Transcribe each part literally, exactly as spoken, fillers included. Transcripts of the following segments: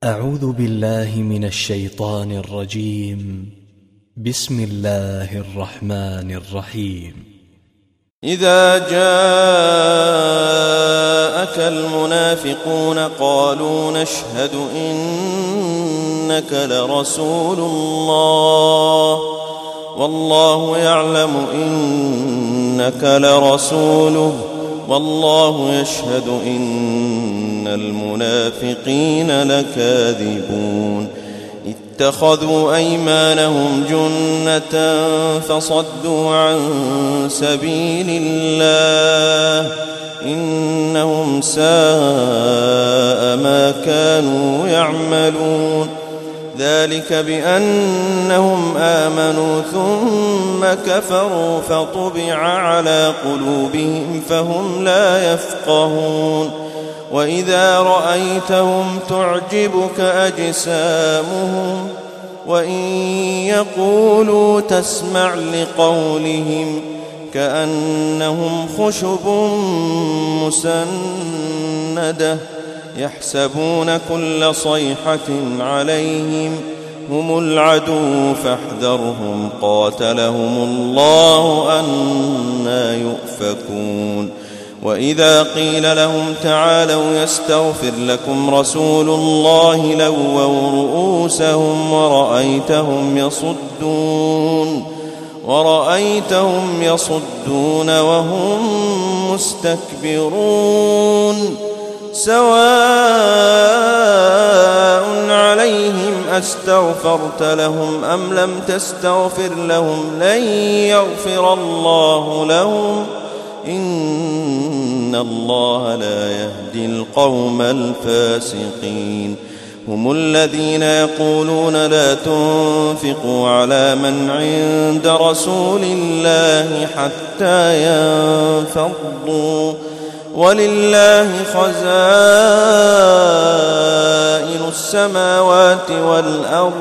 أعوذ بالله من الشيطان الرجيم. بسم الله الرحمن الرحيم. إذا جاءك المنافقون قالوا نشهد إنك لرسول الله والله يعلم إنك لرسوله والله يشهد إن المنافقين لكاذبون. اتخذوا أيمانهم جنة فصدوا عن سبيل الله إنهم ساء ما كانوا يعملون. ذلك بأنهم آمنوا ثم كفروا فطبع على قلوبهم فهم لا يفقهون. وإذا رأيتهم تعجبك أجسامهم وإن يقولوا تسمع لقولهم كأنهم خشب مسندة يحسبون كل صيحة عليهم هم العدو فاحذرهم قاتلهم الله أنى يؤفكون. وإذا قيل لهم تعالوا يستغفر لكم رسول الله لووا رؤوسهم ورأيتهم يصدون ورأيتهم يصدون وهم مستكبرون. سواء عليهم أستغفرت لهم أم لم تستغفر لهم لن يغفر الله لهم إن الله لا يهدي القوم الفاسقين. هم الذين يقولون لا تنفقوا على من عند رسول الله حتى ينفضوا ولله خزائن السماوات والأرض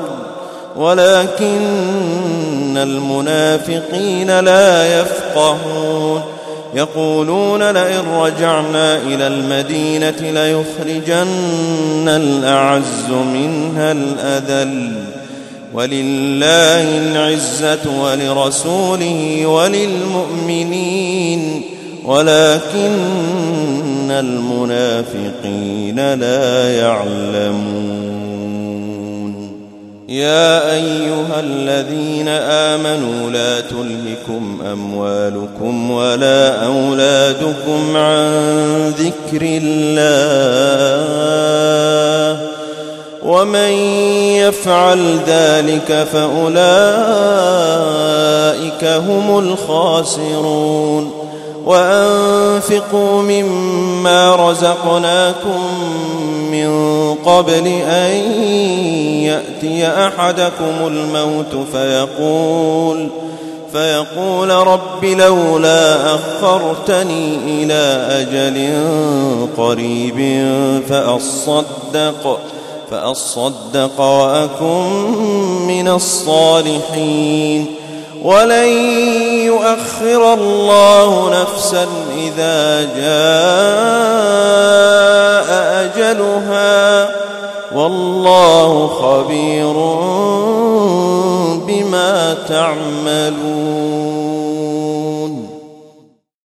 ولكن المنافقين لا يفقهون. يقولون لئن رجعنا إلى المدينة ليخرجن الأعز منها الأذل ولله العزة ولرسوله وللمؤمنين ولكن المنافقين لا يعلمون. يا أيها الذين آمنوا لا تلهكم أموالكم ولا أولادكم عن ذكر الله ومن يفعل ذلك فأولئك هم الخاسرون. وأنفقوا مما رزقناكم من قبل أن يأتي أحدكم الموت فيقول فيقول رب لولا أخرتني إلى أجل قريب فأصدق فأصدق وأكن من الصالحين. ولن يؤخر الله نفسا إذا جاء أجلها والله خبير بما تعملون.